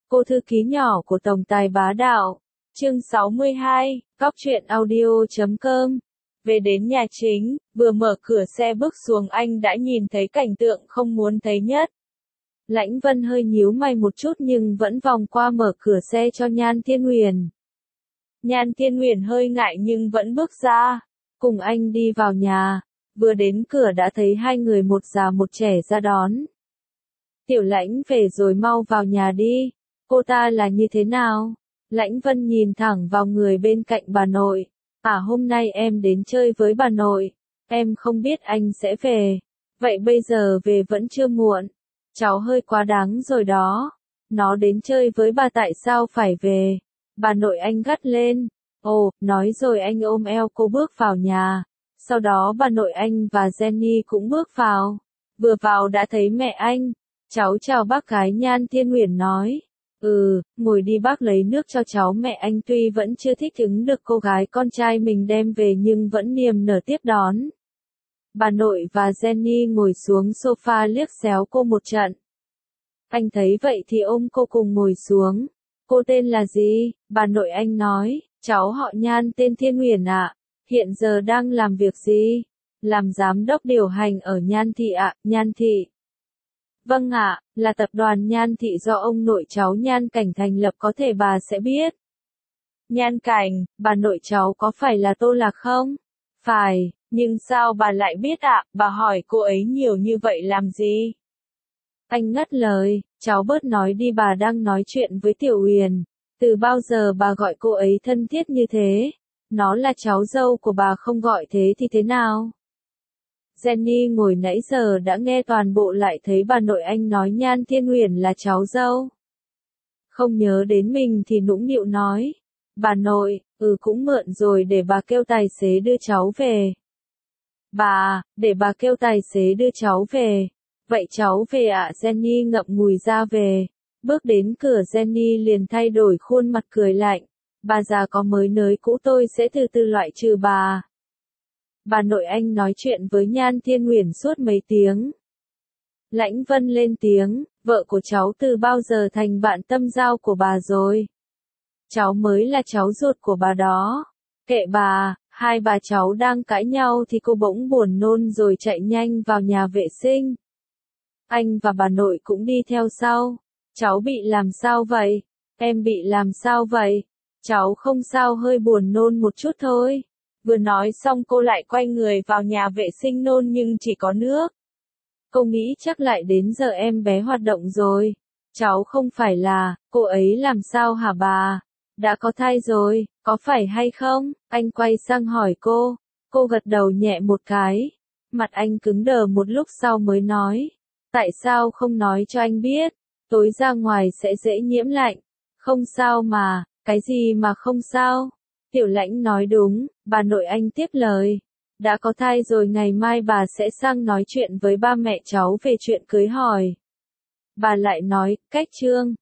Cô thư ký nhỏ của tổng tài bá đạo. Chương 62, Góc truyện audio.com. Về đến nhà chính, vừa mở cửa xe bước xuống anh đã nhìn thấy cảnh tượng không muốn thấy nhất. Lãnh Vân hơi nhíu mày một chút nhưng vẫn vòng qua mở cửa xe cho Nhan Thiên Uyển. Nhan Thiên Uyển hơi ngại nhưng vẫn bước ra, cùng anh đi vào nhà. Vừa đến cửa đã thấy hai người một già một trẻ ra đón. Tiểu Lãnh về rồi, mau vào nhà đi. Cô ta là như thế nào? Lãnh Vân nhìn thẳng vào người bên cạnh bà nội. Hôm nay em đến chơi với bà nội. Em không biết anh sẽ về. Vậy bây giờ về vẫn chưa muộn. Cháu hơi quá đáng rồi đó. Nó đến chơi với bà tại sao phải về? Bà nội anh gắt lên. Ồ, nói rồi anh ôm eo cô bước vào nhà. Sau đó bà nội anh và Jenny cũng bước vào. Vừa vào đã thấy mẹ anh. Cháu chào bác gái, Nhan Thiên Uyển nói. Ngồi đi, bác lấy nước cho cháu. Mẹ anh tuy vẫn chưa thích ứng được cô gái con trai mình đem về nhưng vẫn niềm nở tiếp đón. Bà nội và Jenny ngồi xuống sofa liếc xéo cô một trận. Anh thấy vậy thì ôm cô cùng ngồi xuống. Cô tên là gì? Bà nội anh nói. Cháu họ Nhan, tên Thiên Uyển ạ. Hiện giờ đang làm việc gì? Làm giám đốc điều hành ở Nhan Thị ạ. Nhan Thị. Vâng ạ, là tập đoàn Nhan Thị do ông nội cháu Nhan Cảnh thành lập, có thể bà sẽ biết. Nhan Cảnh, bà nội cháu có phải là Tô Lạc không? Phải, nhưng sao bà lại biết ạ? Bà hỏi cô ấy nhiều như vậy làm gì? Anh ngắt lời, cháu bớt nói đi, bà đang nói chuyện với Tiểu Uyển. Từ bao giờ bà gọi cô ấy thân thiết như thế? Nó là cháu dâu của bà, không gọi thế thì thế nào? Jenny ngồi nãy giờ đã nghe toàn bộ, lại thấy bà nội anh nói Nhan Thiên Uyển là cháu dâu. Không nhớ đến mình thì nũng nịu nói. Bà nội, cũng mượn rồi, để bà kêu tài xế đưa cháu về. Bà, để bà kêu tài xế đưa cháu về. Vậy cháu về ạ. Jenny ngậm ngùi ra về. Bước đến cửa Jenny liền thay đổi khuôn mặt cười lạnh. Bà già có mới nới cũ, tôi sẽ từ từ loại trừ bà. Bà nội anh nói chuyện với Nhan Thiên Uyển suốt mấy tiếng. Lãnh Vân lên tiếng, vợ của cháu từ bao giờ thành bạn tâm giao của bà rồi? Cháu mới là cháu ruột của bà đó. Kệ bà. Hai bà cháu đang cãi nhau thì cô bỗng buồn nôn rồi chạy nhanh vào nhà vệ sinh. Anh và bà nội cũng đi theo sau. Cháu bị làm sao vậy? Em bị làm sao vậy? Cháu không sao, hơi buồn nôn một chút thôi. Vừa nói xong cô lại quay người vào nhà vệ sinh nôn nhưng chỉ có nước. Cô nghĩ chắc lại đến giờ em bé hoạt động rồi. Cháu không phải là, cô ấy làm sao hả bà? Đã có thai rồi, có phải hay không? Anh quay sang hỏi cô. Cô gật đầu nhẹ một cái. Mặt anh cứng đờ một lúc sau mới nói. Tại sao không nói cho anh biết? Tối ra ngoài sẽ dễ nhiễm lạnh. Không sao mà, cái gì mà không sao? Tiểu Lãnh nói đúng, bà nội anh tiếp lời. Đã có thai rồi, ngày mai bà sẽ sang nói chuyện với ba mẹ cháu về chuyện cưới hỏi. Bà lại nói, cách Trương,